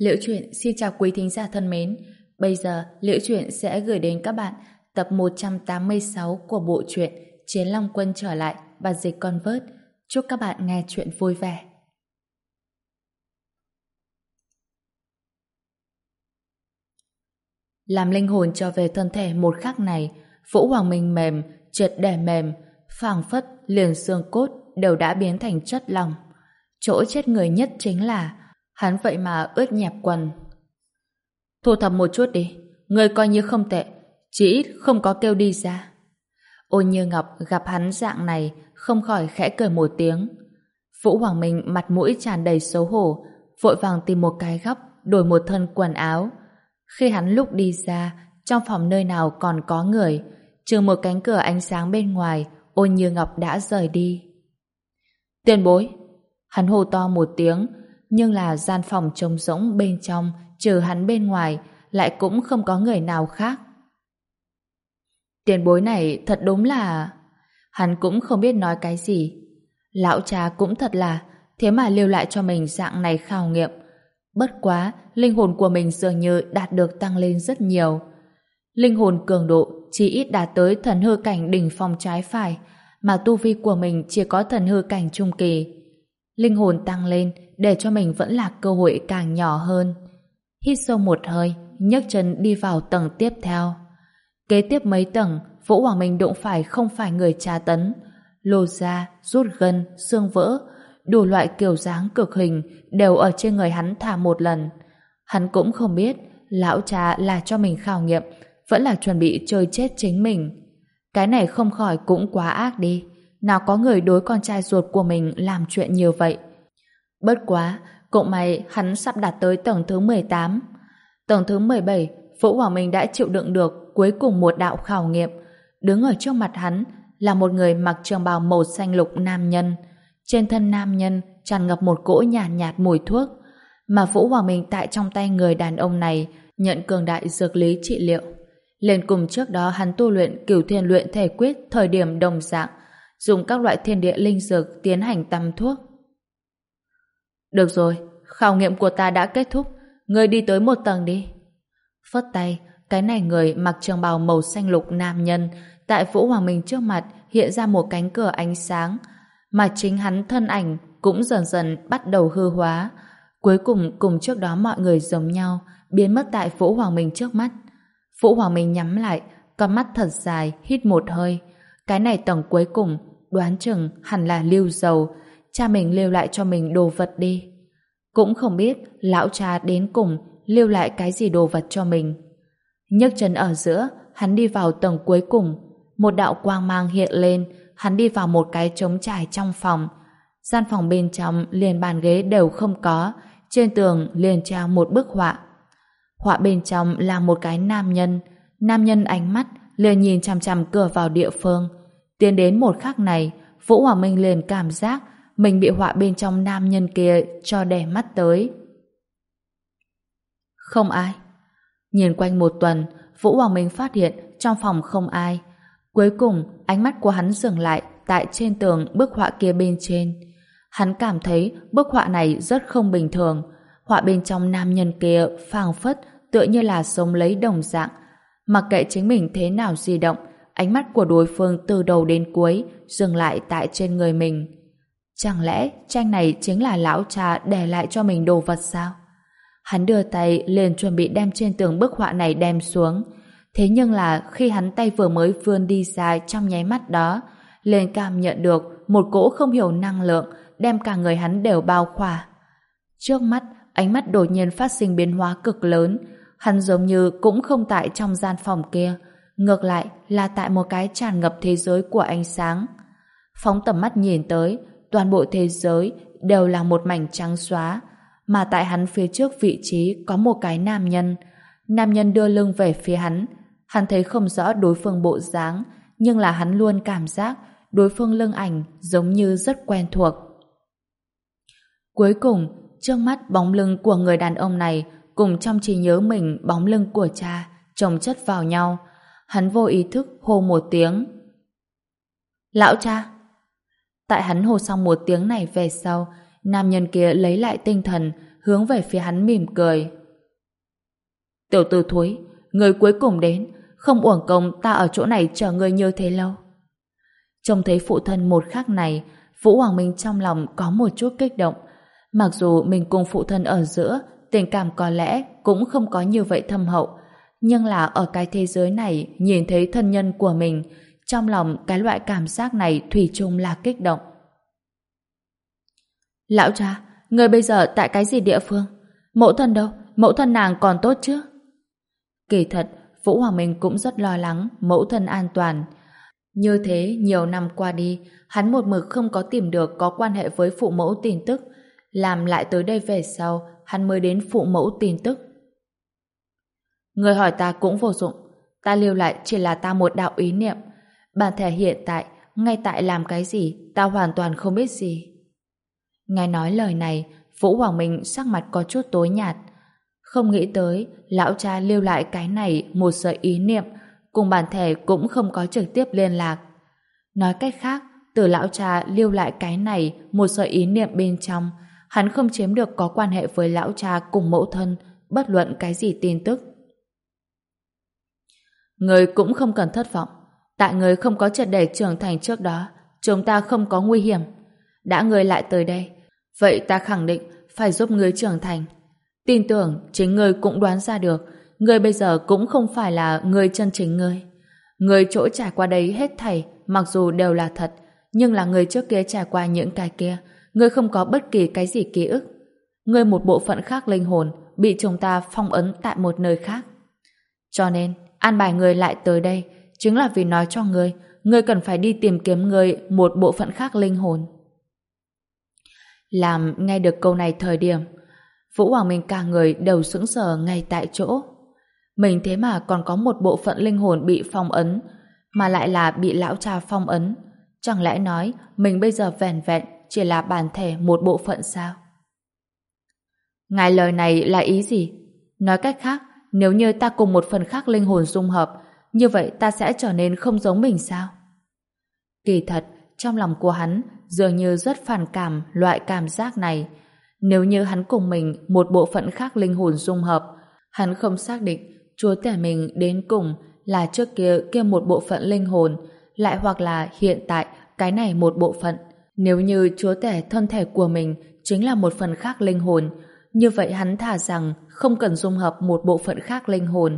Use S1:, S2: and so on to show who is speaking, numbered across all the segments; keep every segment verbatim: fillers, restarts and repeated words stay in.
S1: Liễu Chuyện xin chào quý thính giả thân mến. Bây giờ Liễu Chuyện sẽ gửi đến các bạn tập một trăm tám mươi sáu của bộ truyện Chiến Long Quân trở lại, bản dịch Convert. Chúc các bạn nghe chuyện vui vẻ. Làm linh hồn trở về thân thể một khắc này, Vũ Hoàng Minh mềm, triệt để mềm, phảng phất liền xương cốt đều đã biến thành chất lỏng. Chỗ chết người nhất chính là hắn vậy mà ướt nhẹp quần. Thu thập một chút đi, người coi như không tệ, chỉ ít không có kêu đi ra. Ôn Như Ngọc gặp hắn dạng này không khỏi khẽ cười một tiếng. Vũ Hoàng Minh mặt mũi tràn đầy xấu hổ, vội vàng tìm một cái góc đổi một thân quần áo. Khi hắn lúc đi ra, trong phòng nơi nào còn có người, trừ một cánh cửa ánh sáng bên ngoài, Ôn Như Ngọc đã rời đi. Tiền bối! Hắn hô to một tiếng, nhưng là gian phòng trống rỗng bên trong, trừ hắn bên ngoài, lại cũng không có người nào khác. Tiền bối này thật đúng là... Hắn cũng không biết nói cái gì. Lão cha cũng thật là, thế mà lưu lại cho mình dạng này khảo nghiệm. Bất quá, linh hồn của mình dường như đạt được tăng lên rất nhiều. Linh hồn cường độ chỉ ít đạt tới thần hư cảnh đỉnh phong trái phải, mà tu vi của mình chỉ có thần hư cảnh trung kỳ. Linh hồn tăng lên để cho mình vẫn là cơ hội càng nhỏ hơn. Hít sâu một hơi, nhấc chân đi vào tầng tiếp theo. Kế tiếp mấy tầng, Vũ Hoàng Minh đụng phải không phải người tra tấn. Lô da, rút gân, xương vỡ, đủ loại kiểu dáng cực hình đều ở trên người hắn thả một lần. Hắn cũng không biết lão cha là cho mình khảo nghiệm, vẫn là chuẩn bị chơi chết chính mình. Cái này không khỏi cũng quá ác đi. Nào có người đối con trai ruột của mình làm chuyện như vậy. Bất quá, cũng may hắn sắp đạt tới tầng thứ mười tám. Tầng thứ mười bảy, Vũ Hoàng Minh đã chịu đựng được cuối cùng một đạo khảo nghiệm. Đứng ở trước mặt hắn là một người mặc trường bào màu xanh lục nam nhân. Trên thân nam nhân tràn ngập một cỗ nhàn nhạt, nhạt mùi thuốc, mà Vũ Hoàng Minh tại trong tay người đàn ông này nhận cường đại dược lý trị liệu. Lên cùng trước đó hắn tu luyện Cửu Thiên Luyện Thể Quyết thời điểm đồng dạng, dùng các loại thiên địa linh dược tiến hành tăm thuốc. Được rồi, khảo nghiệm của ta đã kết thúc, ngươi đi tới một tầng đi. Phất tay, cái này người mặc trường bào màu xanh lục nam nhân tại Vũ Hoàng Minh trước mặt hiện ra một cánh cửa ánh sáng, mà chính hắn thân ảnh cũng dần dần bắt đầu hư hóa, cuối cùng cùng trước đó mọi người giống nhau biến mất tại Vũ Hoàng Minh trước mắt. Vũ Hoàng Minh nhắm lại, con mắt thật dài, hít một hơi. Cái này tầng cuối cùng, đoán chừng hẳn là lưu dầu, cha mình lưu lại cho mình đồ vật đi. Cũng không biết lão cha đến cùng lưu lại cái gì đồ vật cho mình. Nhấc chân ở giữa, hắn đi vào tầng cuối cùng. Một đạo quang mang hiện lên, hắn đi vào một cái trống trải trong phòng. Gian phòng bên trong liền bàn ghế đều không có, trên tường liền treo một bức họa. Họa bên trong là một cái nam nhân. Nam nhân ánh mắt liền nhìn chằm chằm cửa vào địa phương. Tiến đến một khắc này, Vũ Hoàng Minh liền cảm giác mình bị họa bên trong nam nhân kia cho đè mắt tới. Không ai. Nhìn quanh một tuần, Vũ Hoàng Minh phát hiện trong phòng không ai. Cuối cùng, ánh mắt của hắn dừng lại tại trên tường bức họa kia bên trên. Hắn cảm thấy bức họa này rất không bình thường. Họa bên trong nam nhân kia phảng phất tựa như là sống lấy đồng dạng. Mặc kệ chính mình thế nào di động, ánh mắt của đối phương từ đầu đến cuối dừng lại tại trên người mình. Chẳng lẽ tranh này chính là lão cha để lại cho mình đồ vật sao? Hắn đưa tay liền chuẩn bị đem trên tường bức họa này đem xuống. Thế nhưng là khi hắn tay vừa mới vươn đi ra trong nháy mắt đó, liền cảm nhận được một cỗ không hiểu năng lượng đem cả người hắn đều bao khỏa. Trước mắt, ánh mắt đột nhiên phát sinh biến hóa cực lớn. Hắn giống như cũng không tại trong gian phòng kia, ngược lại là tại một cái tràn ngập thế giới của ánh sáng. Phóng tầm mắt nhìn tới, toàn bộ thế giới đều là một mảnh trắng xóa, mà tại hắn phía trước vị trí có một cái nam nhân. Nam nhân đưa lưng về phía hắn. Hắn thấy không rõ đối phương bộ dáng, nhưng là hắn luôn cảm giác đối phương lưng ảnh giống như rất quen thuộc. Cuối cùng, trước mắt bóng lưng của người đàn ông này cùng trong trí nhớ mình bóng lưng của cha chồng chất vào nhau. Hắn vô ý thức hô một tiếng. Lão cha! Tại hắn hô xong một tiếng này về sau, nam nhân kia lấy lại tinh thần, hướng về phía hắn mỉm cười. Tiểu tử thúi, người cuối cùng đến, không uổng công ta ở chỗ này chờ người như thế lâu. Trông thấy phụ thân một khắc này, Vũ Hoàng Minh trong lòng có một chút kích động. Mặc dù mình cùng phụ thân ở giữa, tình cảm có lẽ cũng không có như vậy thâm hậu, nhưng là ở cái thế giới này nhìn thấy thân nhân của mình, trong lòng cái loại cảm giác này thủy chung là kích động. Lão cha, người bây giờ tại cái gì địa phương? Mẫu thân đâu? Mẫu thân nàng còn tốt chứ? Kỳ thật, Vũ Hoàng Minh cũng rất lo lắng mẫu thân an toàn. Như thế, nhiều năm qua đi, hắn một mực không có tìm được có quan hệ với phụ mẫu tin tức. Làm lại tới đây về sau, hắn mới đến phụ mẫu tin tức. Người hỏi ta cũng vô dụng. Ta lưu lại chỉ là ta một đạo ý niệm. Bản thể hiện tại, ngay tại làm cái gì, ta hoàn toàn không biết gì. Nghe nói lời này, Vũ Hoàng Minh sắc mặt có chút tối nhạt. Không nghĩ tới, lão cha lưu lại cái này một sợi ý niệm, cùng bản thể cũng không có trực tiếp liên lạc. Nói cách khác, từ lão cha lưu lại cái này một sợi ý niệm bên trong, hắn không chiếm được có quan hệ với lão cha cùng mẫu thân, bất luận cái gì tin tức. Người cũng không cần thất vọng. Tại người không có triệt để trưởng thành trước đó, chúng ta không có nguy hiểm. Đã người lại tới đây, vậy ta khẳng định phải giúp người trưởng thành. Tin tưởng chính người cũng đoán ra được, người bây giờ cũng không phải là người chân chính người. Người chỗ trải qua đây hết thảy, mặc dù đều là thật, nhưng là người trước kia trải qua những cái kia, người không có bất kỳ cái gì ký ức. Người một bộ phận khác linh hồn bị chúng ta phong ấn tại một nơi khác. Cho nên, an bài người lại tới đây chính là vì nói cho người, người cần phải đi tìm kiếm người một bộ phận khác linh hồn. Làm nghe được câu này thời điểm, Vũ Hoàng Minh cả người đều sững sờ ngay tại chỗ. Mình thế mà còn có một bộ phận linh hồn bị phong ấn, mà lại là bị lão cha phong ấn. Chẳng lẽ nói mình bây giờ vẻn vẹn chỉ là bản thể một bộ phận sao? Ngài lời này là ý gì? Nói cách khác, nếu như ta cùng một phần khác linh hồn dung hợp, như vậy ta sẽ trở nên không giống mình sao? Kỳ thật, trong lòng của hắn dường như rất phản cảm loại cảm giác này. Nếu như hắn cùng mình một bộ phận khác linh hồn dung hợp, hắn không xác định chúa tể mình đến cùng là trước kia kia một bộ phận linh hồn, lại hoặc là hiện tại cái này một bộ phận. Nếu như chúa tể thân thể của mình chính là một phần khác linh hồn, như vậy hắn thà rằng không cần dung hợp một bộ phận khác linh hồn.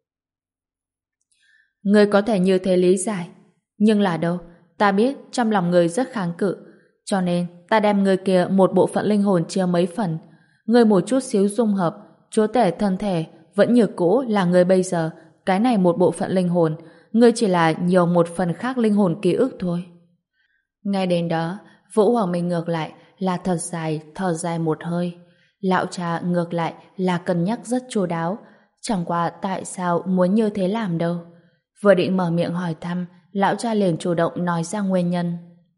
S1: Người có thể như thế lý giải, nhưng là đâu, ta biết trong lòng người rất kháng cự, cho nên ta đem người kia một bộ phận linh hồn chia mấy phần. Người một chút xíu dung hợp, chúa tể thân thể vẫn như cũ là người bây giờ, cái này một bộ phận linh hồn, người chỉ là nhiều một phần khác linh hồn ký ức thôi. Ngay đến đó, Vũ Hoàng Minh ngược lại là thật dài, thở dài một hơi. Lão cha ngược lại là cân nhắc rất chu đáo, chẳng qua tại sao muốn như thế làm đâu. Vừa định mở miệng hỏi thăm, lão cha liền chủ động nói ra nguyên nhân.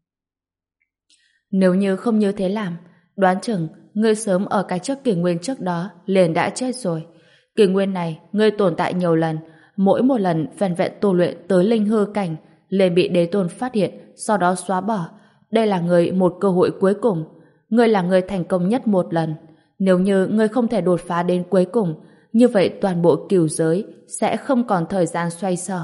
S1: Nếu như không như thế làm, đoán chừng ngươi sớm ở cái trước kỷ nguyên trước đó liền đã chết rồi. Kỷ nguyên này ngươi tồn tại nhiều lần, mỗi một lần vẹn vẹn tu luyện tới linh hư cảnh liền bị đế tôn phát hiện, sau đó xóa bỏ. Đây là ngươi một cơ hội cuối cùng. Ngươi là người thành công nhất một lần. Nếu như ngươi không thể đột phá đến cuối cùng, như vậy toàn bộ cửu giới sẽ không còn thời gian xoay sở.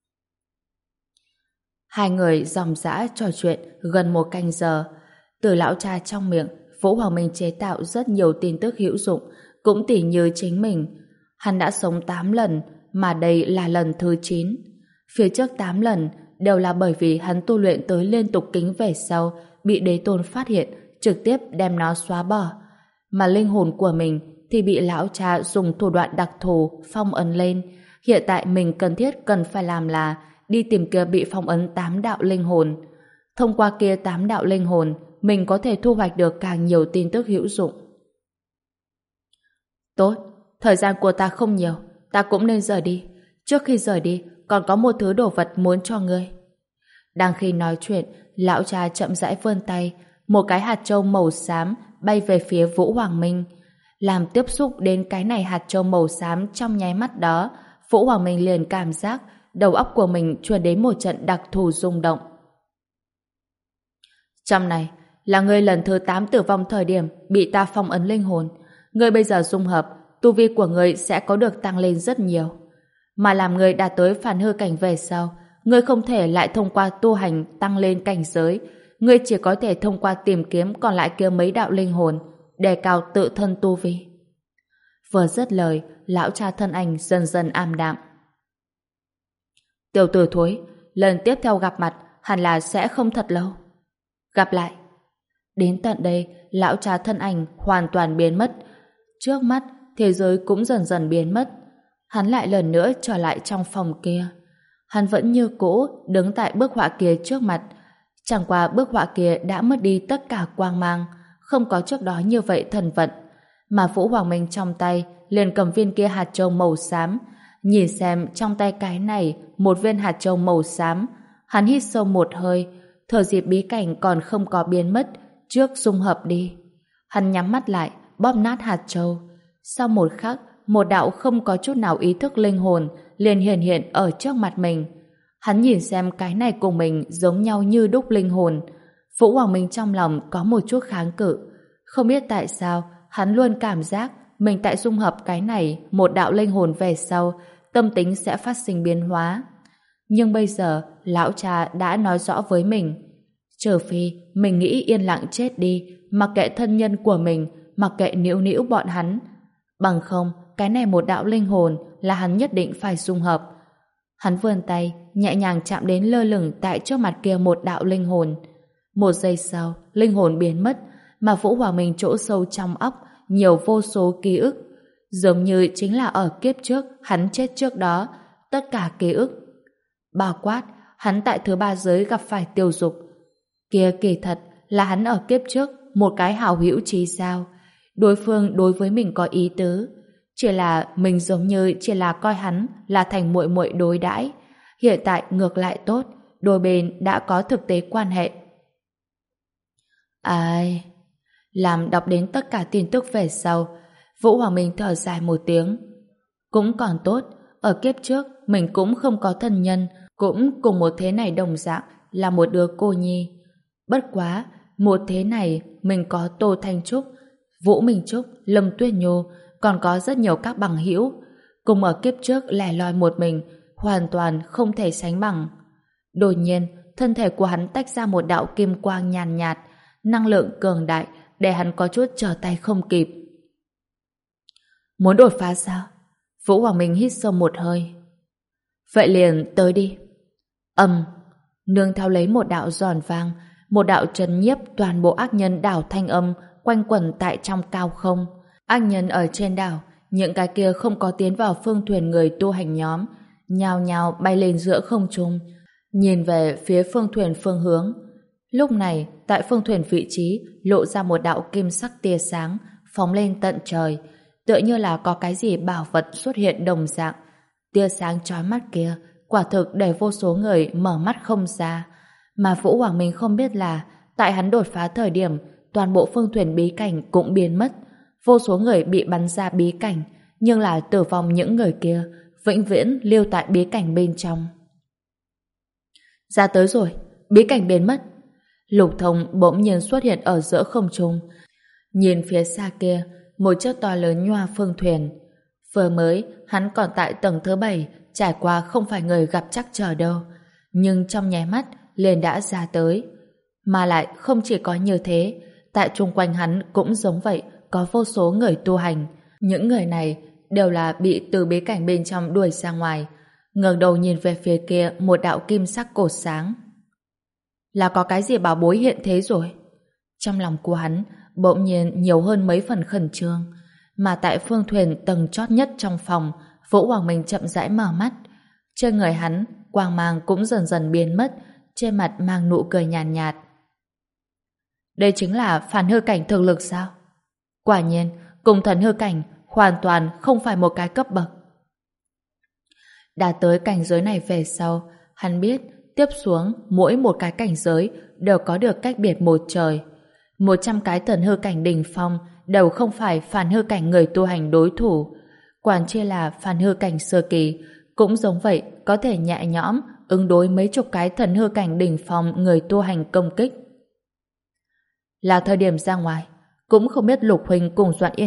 S1: Hai người ròng rã trò chuyện gần một canh giờ. Từ lão cha trong miệng, Vũ Hoàng Minh chế tạo rất nhiều tin tức hữu dụng, cũng tỉ như chính mình. Hắn đã sống tám lần, mà đây là lần thứ chín. Phía trước tám lần đều là bởi vì hắn tu luyện tới liên tục kính về sau, bị đế tôn phát hiện, trực tiếp đem nó xóa bỏ. Mà linh hồn của mình thì bị lão cha dùng thủ đoạn đặc thù phong ấn lên. Hiện tại mình cần thiết cần phải làm là đi tìm kia bị phong ấn tám đạo linh hồn. Thông qua kia tám đạo linh hồn, mình có thể thu hoạch được càng nhiều tin tức hữu dụng. Tốt, thời gian của ta không nhiều, ta cũng nên rời đi. Trước khi rời đi, còn có một thứ đồ vật muốn cho ngươi. Đang khi nói chuyện, lão cha chậm rãi vươn tay, một cái hạt châu màu xám bay về phía Vũ Hoàng Minh. Làm tiếp xúc đến cái này hạt châu màu xám trong nháy mắt đó, Vũ Hoàng Minh liền cảm giác đầu óc của mình truyền đến một trận đặc thù rung động. Trong này là ngươi lần thứ tám tử vong thời điểm bị ta phong ấn linh hồn. Ngươi bây giờ dung hợp, tu vi của ngươi sẽ có được tăng lên rất nhiều. Mà làm ngươi đạt tới phản hư cảnh về sau, ngươi không thể lại thông qua tu hành tăng lên cảnh giới, ngươi chỉ có thể thông qua tìm kiếm còn lại kia mấy đạo linh hồn, đề cao tự thân tu vi. Vừa dứt lời, lão cha thân ảnh dần dần ảm đạm. Tiểu tử thối, lần tiếp theo gặp mặt hẳn là sẽ không thật lâu. Gặp lại. Đến tận đây, lão cha thân ảnh hoàn toàn biến mất. Trước mắt, thế giới cũng dần dần biến mất. Hắn lại lần nữa trở lại trong phòng kia. Hắn vẫn như cũ đứng tại bức họa kia trước mặt. Chẳng qua bức họa kia đã mất đi tất cả quang mang, không có trước đó như vậy thần vận. Mà Vũ Hoàng Minh trong tay liền cầm viên kia hạt châu màu xám. Nhìn xem trong tay cái này một viên hạt châu màu xám. Hắn hít sâu một hơi, thời dịp bí cảnh còn không có biến mất, trước dung hợp đi. Hắn nhắm mắt lại, bóp nát hạt châu. Sau một khắc, một đạo không có chút nào ý thức linh hồn liền hiện hiện ở trước mặt mình. Hắn nhìn xem cái này cùng mình giống nhau như đúc linh hồn. Vũ Hoàng Minh trong lòng có một chút kháng cự. Không biết tại sao, hắn luôn cảm giác mình tại dung hợp cái này một đạo linh hồn về sau, tâm tính sẽ phát sinh biến hóa. Nhưng bây giờ, lão cha đã nói rõ với mình. Trừ phi, mình nghĩ yên lặng chết đi, mặc kệ thân nhân của mình, mặc kệ nĩu nĩu bọn hắn. Bằng không, cái này một đạo linh hồn là hắn nhất định phải dung hợp. Hắn vươn tay, nhẹ nhàng chạm đến lơ lửng tại trước mặt kia một đạo linh hồn. Một giây sau, linh hồn biến mất, mà Vũ Hoàng Minh chỗ sâu trong óc nhiều vô số ký ức. Giống như chính là ở kiếp trước, hắn chết trước đó, tất cả ký ức. Bao quát, hắn tại thứ ba giới gặp phải Tiêu Dục. Kia kỳ thật là hắn ở kiếp trước một cái hảo hữu chí sao. Đối phương đối với mình có ý tứ. Chỉ là mình giống như chỉ là coi hắn là thành muội muội đối đãi. Hiện tại ngược lại tốt, đôi bên đã có thực tế quan hệ. Ai... Làm đọc đến tất cả tin tức về sau, Vũ Hoàng Minh thở dài một tiếng. Cũng còn tốt, ở kiếp trước mình cũng không có thân nhân, cũng cùng một thế này đồng dạng là một đứa cô nhi. Bất quá, một thế này mình có Tô Thanh Trúc, Vũ Minh Trúc, Lâm Tuyết Nhô, còn có rất nhiều các bằng hữu, cùng ở kiếp trước lẻ loi một mình, hoàn toàn không thể sánh bằng. Đột nhiên, thân thể của hắn tách ra một đạo kim quang nhàn nhạt, năng lượng cường đại, để hắn có chút trở tay không kịp. Muốn đột phá sao? Vũ Hoàng Minh hít sâu một hơi. Vậy liền tới đi. Ầm, nương theo lấy một đạo giòn vang, một đạo trấn nhiếp toàn bộ ác nhân đảo thanh âm quanh quẩn tại trong cao không. Ác nhân ở trên đảo, những cái kia không có tiến vào phương thuyền người tu hành nhóm, nhào nhào bay lên giữa không trung, nhìn về phía phương thuyền phương hướng. Lúc này, tại phương thuyền vị trí lộ ra một đạo kim sắc tia sáng phóng lên tận trời, tựa như là có cái gì bảo vật xuất hiện đồng dạng. Tia sáng chói mắt kia quả thực để vô số người mở mắt không ra. Mà Vũ Hoàng Minh không biết là tại hắn đột phá thời điểm, toàn bộ phương thuyền bí cảnh cũng biến mất. Vô số người bị bắn ra bí cảnh, nhưng là tử vong những người kia vĩnh viễn lưu tại bí cảnh bên trong. Ra tới rồi, bí cảnh biến mất. Lục Thông bỗng nhiên xuất hiện ở giữa không trung. Nhìn phía xa kia, một chiếc to lớn nhoa phương thuyền. Vừa mới, hắn còn tại tầng thứ bảy, trải qua không phải người gặp chắc chờ đâu. Nhưng trong nháy mắt, liền đã ra tới. Mà lại không chỉ có như thế, tại chung quanh hắn cũng giống vậy, có vô số người tu hành. Những người này đều là bị từ bí cảnh bên trong đuổi ra ngoài. Ngẩng đầu nhìn về phía kia một đạo kim sắc cột sáng. Là có cái gì bảo bối hiện thế rồi? Trong lòng của hắn bỗng nhiên nhiều hơn mấy phần khẩn trương. Mà tại phương thuyền tầng chót nhất trong phòng, Vũ Hoàng Minh chậm rãi mở mắt. Trên người hắn, quang mang cũng dần dần biến mất, trên mặt mang nụ cười nhàn nhạt, nhạt. Đây chính là phản hư cảnh thực lực sao? Quả nhiên, cùng thần hư cảnh hoàn toàn không phải một cái cấp bậc. Đã tới cảnh giới này về sau, hắn biết tiếp xuống mỗi một cái cảnh giới đều có được cách biệt một trời. Một trăm cái thần hư cảnh đỉnh phong đều không phải phản hư cảnh người tu hành đối thủ. Quản chia là phản hư cảnh sơ kỳ, cũng giống vậy có thể nhẹ nhõm ứng đối mấy chục cái thần hư cảnh đỉnh phong người tu hành công kích. Là thời điểm ra ngoài, cũng không biết Lục Huynh cùng Doãn Yên Nhi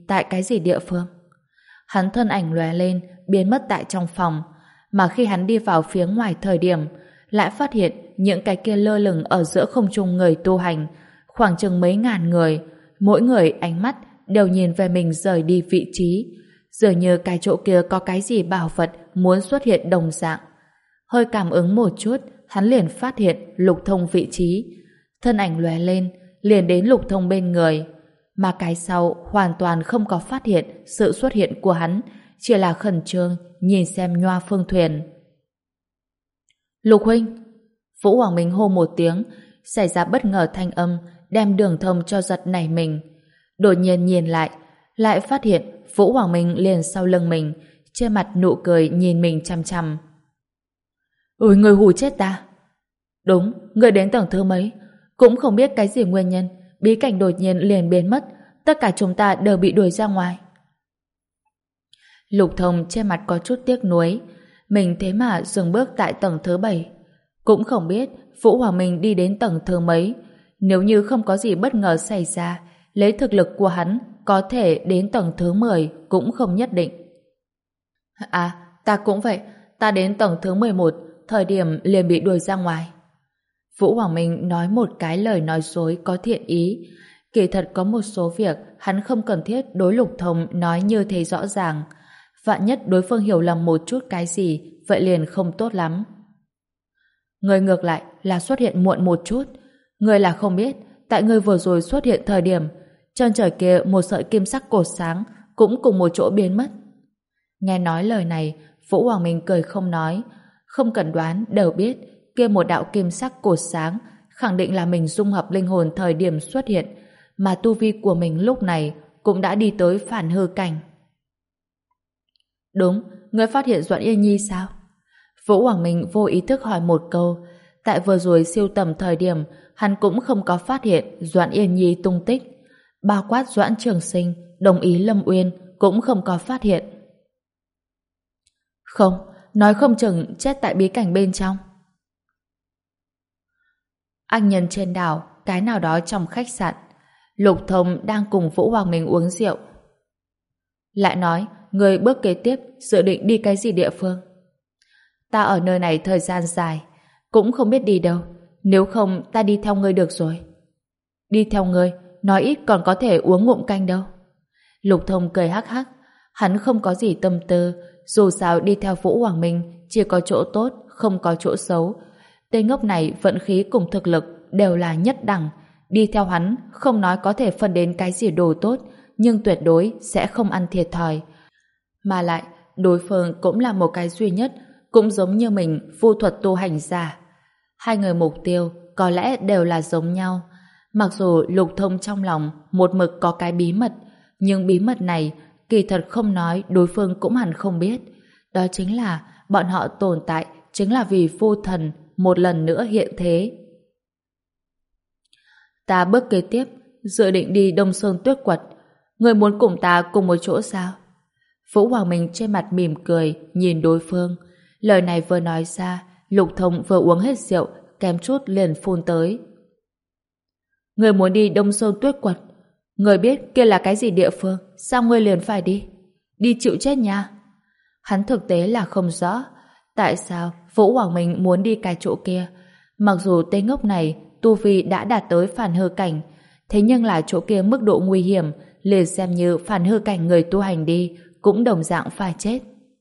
S1: tại cái gì địa phương. Hắn thân ảnh lóe lên, biến mất tại trong phòng, mà khi hắn đi vào phía ngoài thời điểm, lại phát hiện những cái kia lơ lửng ở giữa không trung người tu hành, khoảng chừng mấy ngàn người, mỗi người ánh mắt đều nhìn về mình rời đi vị trí, dường như cái chỗ kia có cái gì bảo vật muốn xuất hiện đồng dạng. Hơi cảm ứng một chút, hắn liền phát hiện Lục Thông vị trí, thân ảnh lóe lên, liền đến Lục Thông bên người, mà cái sau hoàn toàn không có phát hiện sự xuất hiện của hắn, chỉ là khẩn trương nhìn xem Nhoa Phương Thuyền. Lục huynh! Vũ Hoàng Minh hô một tiếng, xảy ra bất ngờ thanh âm, đem Đường Thông cho giật nảy mình. Đột nhiên nhìn lại, lại phát hiện Vũ Hoàng Minh liền sau lưng mình, trên mặt nụ cười nhìn mình chằm chằm. Ôi, người hù chết ta! Đúng, người đến tầng thứ mấy? Cũng không biết cái gì nguyên nhân, bí cảnh đột nhiên liền biến mất, tất cả chúng ta đều bị đuổi ra ngoài. Lục Thông trên mặt có chút tiếc nuối, mình thế mà dừng bước tại tầng thứ bảy. Cũng không biết Vũ Hoàng Minh đi đến tầng thứ mấy, nếu như không có gì bất ngờ xảy ra, lấy thực lực của hắn có thể đến tầng thứ mười cũng không nhất định. À, ta cũng vậy, ta đến tầng thứ mười một, thời điểm liền bị đuổi ra ngoài. Vũ Hoàng Minh nói một cái lời nói dối có thiện ý, kỳ thật có một số việc hắn không cần thiết đối Lục Thông nói như thế rõ ràng, vạn nhất đối phương hiểu lầm một chút cái gì, vậy liền không tốt lắm. Người ngược lại là xuất hiện muộn một chút, người là không biết, tại người vừa rồi xuất hiện thời điểm, chân trời kia một sợi kim sắc cột sáng cũng cùng một chỗ biến mất. Nghe nói lời này, Vũ Hoàng Minh cười không nói, không cần đoán đều biết kia một đạo kim sắc cột sáng khẳng định là mình dung hợp linh hồn thời điểm xuất hiện, mà tu vi của mình lúc này cũng đã đi tới phản hư cảnh. Đúng, ngươi phát hiện Doãn Yên Nhi sao? Vũ Hoàng Minh vô ý thức hỏi một câu, tại vừa rồi siêu tầm thời điểm hắn cũng không có phát hiện Doãn Yên Nhi tung tích, bao quát Doãn Trường Sinh, đồng ý Lâm Uyên cũng không có phát hiện. Không, nói không chừng chết tại bí cảnh bên trong. Anh nhân trên đảo, cái nào đó trong khách sạn, Lục Thông đang cùng Vũ Hoàng Minh uống rượu. Lại nói, người bước kế tiếp dự định đi cái gì địa phương? Ta ở nơi này thời gian dài, cũng không biết đi đâu, nếu không ta đi theo ngươi được rồi. Đi theo ngươi, nói ít còn có thể uống ngụm canh đâu. Lục Thông cười hắc hắc, hắn không có gì tâm tư, dù sao đi theo Vũ Hoàng Minh chỉ có chỗ tốt, không có chỗ xấu. Tên ngốc này vận khí cùng thực lực đều là nhất đẳng, đi theo hắn không nói có thể phân đến cái gì đồ tốt, nhưng tuyệt đối sẽ không ăn thiệt thòi. Mà lại, đối phương cũng là một cái duy nhất, cũng giống như mình, vu thuật tu hành giả. Hai người mục tiêu có lẽ đều là giống nhau. Mặc dù Lục Thông trong lòng một mực có cái bí mật, nhưng bí mật này kỳ thật không nói đối phương cũng hẳn không biết. Đó chính là bọn họ tồn tại chính là vì vô thần một lần nữa hiện thế. Ta bước kế tiếp dự định đi Đông Sơn Tuyết Quật. Người muốn cùng ta cùng một chỗ sao? Vũ Hoàng Minh trên mặt mỉm cười nhìn đối phương. Lời này vừa nói ra, Lục Thông vừa uống hết rượu kém chút liền phun tới. Người muốn đi Đông Sơn Tuyết Quật? Người biết kia là cái gì địa phương, sao ngươi liền phải đi? Đi chịu chết nha. Hắn thực tế là không rõ tại sao Vũ Hoàng Minh muốn đi cái chỗ kia. Mặc dù tên ngốc này tu vi đã đạt tới phản hư cảnh, thế nhưng là chỗ kia mức độ nguy hiểm, liền xem như phản hư cảnh người tu hành đi cũng đồng dạng phải chết.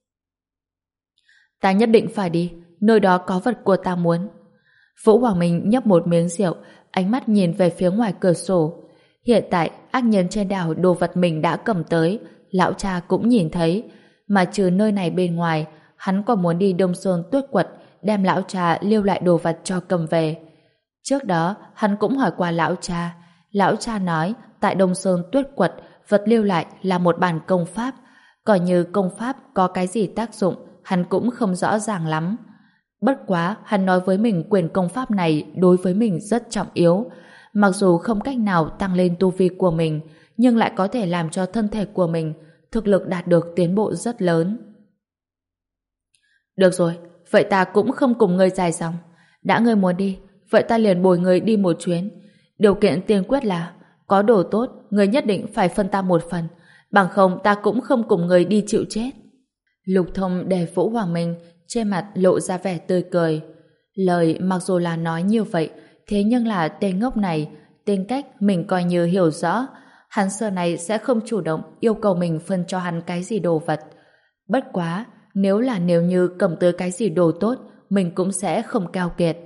S1: Ta nhất định phải đi, nơi đó có vật của ta muốn. Vũ Hoàng Minh nhấp một miếng rượu, ánh mắt nhìn về phía ngoài cửa sổ. Hiện tại ác nhân trên đảo đồ vật mình đã cầm tới, lão cha cũng nhìn thấy, mà trừ nơi này bên ngoài, hắn còn muốn đi Đông Sơn Tuyết Quật đem lão cha lưu lại đồ vật cho cầm về. Trước đó hắn cũng hỏi qua lão cha, lão cha nói tại Đông Sơn Tuyết Quật vật lưu lại là một bản công pháp, còn như công pháp có cái gì tác dụng hắn cũng không rõ ràng lắm. Bất quá hắn nói với mình quyền công pháp này đối với mình rất trọng yếu, mặc dù không cách nào tăng lên tu vi của mình, nhưng lại có thể làm cho thân thể của mình thực lực đạt được tiến bộ rất lớn. Được rồi, vậy ta cũng không cùng ngươi dài dòng. Đã ngươi muốn đi, vậy ta liền bồi ngươi đi một chuyến. Điều kiện tiên quyết là có đồ tốt, ngươi nhất định phải phân ta một phần, bằng không ta cũng không cùng người đi chịu chết. Lục Thông để Vũ Hoàng Minh, trên mặt lộ ra vẻ tươi cười. Lời mặc dù là nói như vậy, thế nhưng là tên ngốc này, tính cách mình coi như hiểu rõ. Hắn xưa này sẽ không chủ động yêu cầu mình phân cho hắn cái gì đồ vật. Bất quá, nếu là nếu như cầm tới cái gì đồ tốt, mình cũng sẽ không keo kiệt.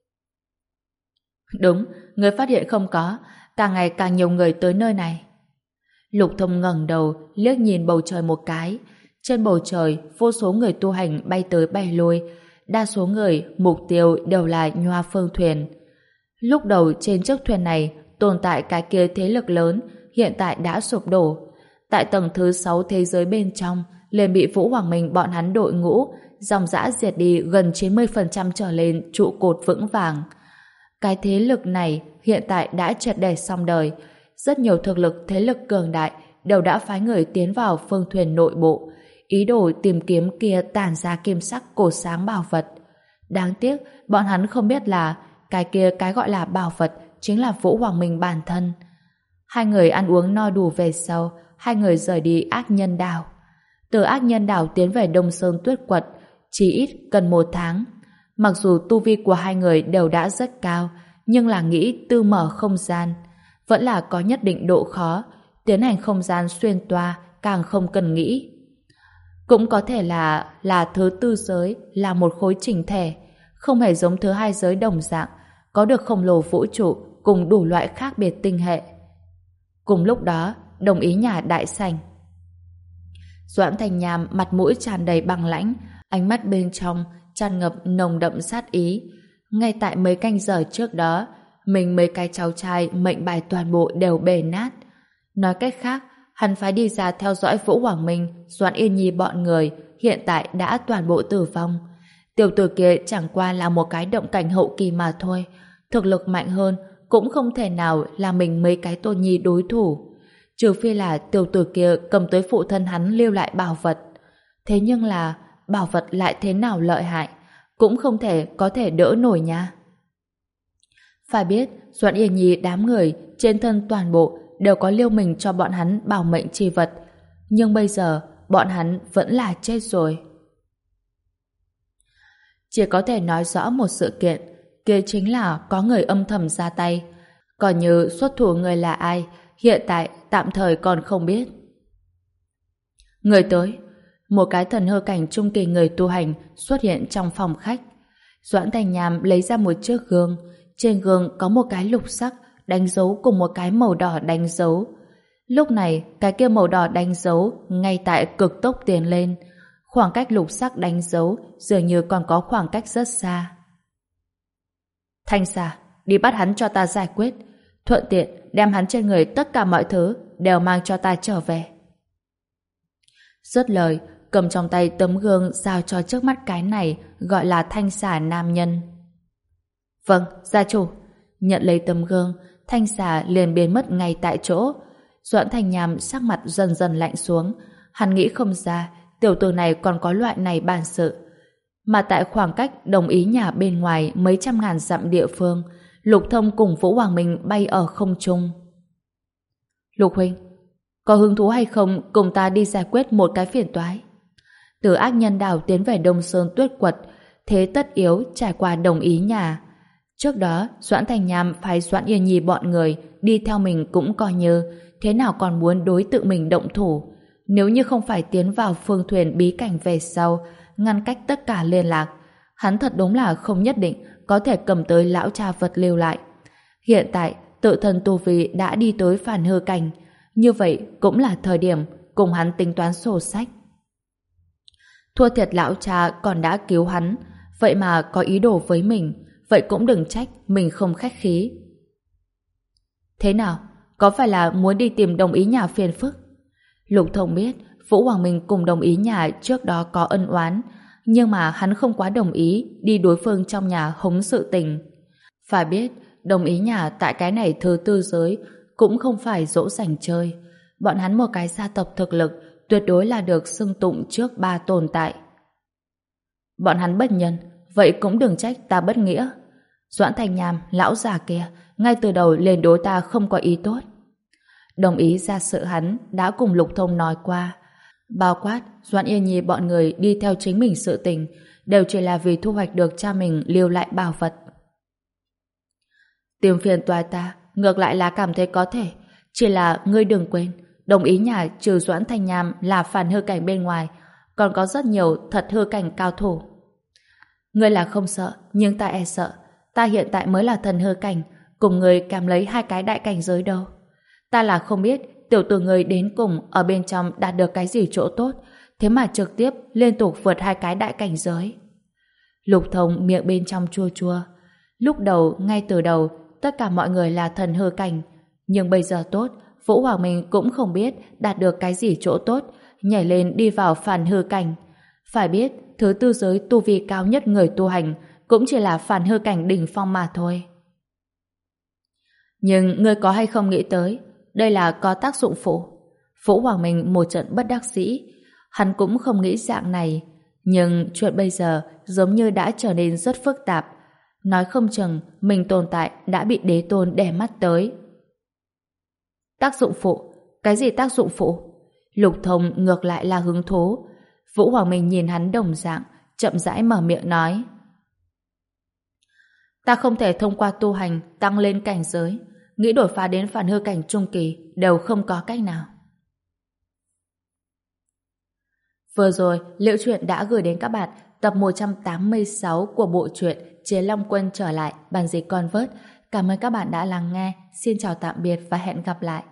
S1: Đúng, người phát hiện không có, càng ngày càng nhiều người tới nơi này. Lục Thông ngẩng đầu, liếc nhìn bầu trời một cái. Trên bầu trời, vô số người tu hành bay tới bay lui. Đa số người, mục tiêu đều là Nhoa Phương Thuyền. Lúc đầu trên chiếc thuyền này tồn tại cái kia thế lực lớn, hiện tại đã sụp đổ. Tại tầng thứ sáu thế giới bên trong, liền bị Vũ Hoàng Minh bọn hắn đội ngũ, dòng dã diệt đi gần chín mươi phần trăm trở lên trụ cột vững vàng. Cái thế lực này hiện tại đã triệt để xong đời. Rất nhiều thực lực thế lực cường đại đều đã phái người tiến vào phương thuyền nội bộ, ý đồ tìm kiếm kia tản ra kim sắc cổ sáng bảo vật. Đáng tiếc, bọn hắn không biết là cái kia cái gọi là bảo vật chính là Vũ Hoàng Minh bản thân. Hai người ăn uống no đủ về sau, hai người rời đi Ác Nhân Đảo. Từ Ác Nhân Đảo tiến về Đông Sơn Tuyết Quật, chỉ ít cần một tháng. Mặc dù tu vi của hai người đều đã rất cao, nhưng là nghĩ tư mở không gian, vẫn là có nhất định độ khó. Tiến hành không gian xuyên toa càng không cần nghĩ. Cũng có thể là là thứ tư giới là một khối chỉnh thể, không hề giống thứ hai giới đồng dạng, có được khổng lồ vũ trụ cùng đủ loại khác biệt tinh hệ. Cùng lúc đó, Đồng Ý Nhà đại sảnh. Doãn Thành Nham mặt mũi tràn đầy băng lãnh, ánh mắt bên trong tràn ngập nồng đậm sát ý. Ngay tại mấy canh giờ trước đó, mình mấy cái cháu trai mệnh bài toàn bộ đều bể nát. Nói cách khác, hắn phải đi ra theo dõi Vũ Hoàng Minh, Doãn Yên Nhi bọn người, hiện tại đã toàn bộ tử vong. Tiểu tử kia chẳng qua là một cái động cảnh hậu kỳ mà thôi, thực lực mạnh hơn cũng không thể nào là mình mấy cái tôn nhi đối thủ. Trừ phi là tiểu tử kia cầm tới phụ thân hắn lưu lại bảo vật. Thế nhưng là bảo vật lại thế nào lợi hại, cũng không thể có thể đỡ nổi nha. Phải biết, Doãn Yên Nhi đám người trên thân toàn bộ đều có liêu mình cho bọn hắn bảo mệnh chi vật. Nhưng bây giờ, bọn hắn vẫn là chết rồi. Chỉ có thể nói rõ một sự kiện, kia chính là có người âm thầm ra tay. Còn như xuất thủ người là ai, hiện tại tạm thời còn không biết. Người tới, một cái thần hư cảnh trung kỳ người tu hành xuất hiện trong phòng khách. Doãn Thành Nham lấy ra một chiếc gương, trên gương có một cái lục sắc đánh dấu cùng một cái màu đỏ đánh dấu. Lúc này, cái kia màu đỏ đánh dấu ngay tại cực tốc tiến lên. Khoảng cách lục sắc đánh dấu dường như còn có khoảng cách rất xa. Thanh xà, đi bắt hắn cho ta giải quyết, thuận tiện đem hắn trên người tất cả mọi thứ đều mang cho ta trở về. Dứt lời, cầm trong tay tấm gương giao cho trước mắt cái này gọi là thanh xà nam nhân. Vâng, gia chủ. Nhận lấy tấm gương, thanh xà liền biến mất ngay tại chỗ. Doãn Thành Nham sắc mặt dần dần lạnh xuống. Hắn nghĩ không ra tiểu tử này còn có loại này bản sự. Mà tại khoảng cách Đồng Ý Nhà bên ngoài mấy trăm ngàn dặm địa phương, Lục Thông cùng Vũ Hoàng Minh bay ở không trung. Lục huynh, có hứng thú hay không cùng ta đi giải quyết một cái phiền toái? Từ Ác Nhân Đảo tiến về Đông Sơn Tuyết Quật, thế tất yếu trải qua Đồng Ý Nhà. Trước đó, Doãn Thành Nham phái Doãn Yên Nhi bọn người đi theo mình cũng coi như, thế nào còn muốn đối tự mình động thủ. Nếu như không phải tiến vào phương thuyền bí cảnh về sau, ngăn cách tất cả liên lạc, hắn thật đúng là không nhất định có thể cầm tới lão cha vật lưu lại. Hiện tại, tự thân tu vi đã đi tới phản hư cảnh, như vậy cũng là thời điểm cùng hắn tính toán sổ sách. Thua thiệt lão cha còn đã cứu hắn, vậy mà có ý đồ với mình, vậy cũng đừng trách mình không khách khí. Thế nào? Có phải là muốn đi tìm Đồng Ý Nhà phiền phức? Lục Thông biết Vũ Hoàng Minh cùng Đồng Ý Nhà trước đó có ân oán, nhưng mà hắn không quá đồng ý đi đối phương trong nhà hống sự tình. Phải biết, Đồng Ý Nhà tại cái này thứ tư giới cũng không phải dỗ dành chơi. Bọn hắn một cái gia tộc thực lực tuyệt đối là được xưng tụng trước ba tồn tại. Bọn hắn bất nhân, vậy cũng đừng trách ta bất nghĩa. Doãn Thành Nham, lão già kia, ngay từ đầu lên đối ta không có ý tốt. Đồng ý ra sự hắn đã cùng Lục Thông nói qua. Bao quát, Doãn Yên Nhi bọn người đi theo chính mình sự tình, đều chỉ là vì thu hoạch được cha mình lưu lại bảo vật. Tìm phiền toái ta, ngược lại là cảm thấy có thể. Chỉ là ngươi đừng quên, đồng ý nhà trừ Doãn Thanh Nham là phản hư cảnh bên ngoài, còn có rất nhiều thật hư cảnh cao thủ. Ngươi là không sợ, nhưng ta e sợ. Ta hiện tại mới là thần hư cảnh, cùng ngươi kèm lấy hai cái đại cảnh giới đâu. Ta là không biết tiểu tử ngươi đến cùng ở bên trong đạt được cái gì chỗ tốt, thế mà trực tiếp liên tục vượt hai cái đại cảnh giới. Lục Thông miệng bên trong chua chua. Lúc đầu, ngay từ đầu, tất cả mọi người là thần hư cảnh, nhưng bây giờ tốt, Vũ Hoàng Minh cũng không biết đạt được cái gì chỗ tốt, nhảy lên đi vào phản hư cảnh. Phải biết, thứ tư giới tu vi cao nhất người tu hành cũng chỉ là phản hư cảnh đỉnh phong mà thôi. Nhưng ngươi có hay không nghĩ tới, đây là có tác dụng phụ. Vũ Hoàng Minh một trận bất đắc dĩ, hắn cũng không nghĩ dạng này, nhưng chuyện bây giờ giống như đã trở nên rất phức tạp. Nói không chừng mình tồn tại đã bị đế tôn đè mắt tới. Tác dụng phụ? Cái gì tác dụng phụ? Lục Thông ngược lại là hứng thú. Vũ Hoàng Minh nhìn hắn đồng dạng, chậm rãi mở miệng nói. Ta không thể thông qua tu hành tăng lên cảnh giới, nghĩ đột phá đến phản hư cảnh trung kỳ đều không có cách nào. Vừa rồi, Liễu Chuyện đã gửi đến các bạn tập một trăm tám mươi sáu của bộ truyện Chế Long Quân trở lại, bản dịch Convert. Cảm ơn các bạn đã lắng nghe. Xin chào tạm biệt và hẹn gặp lại.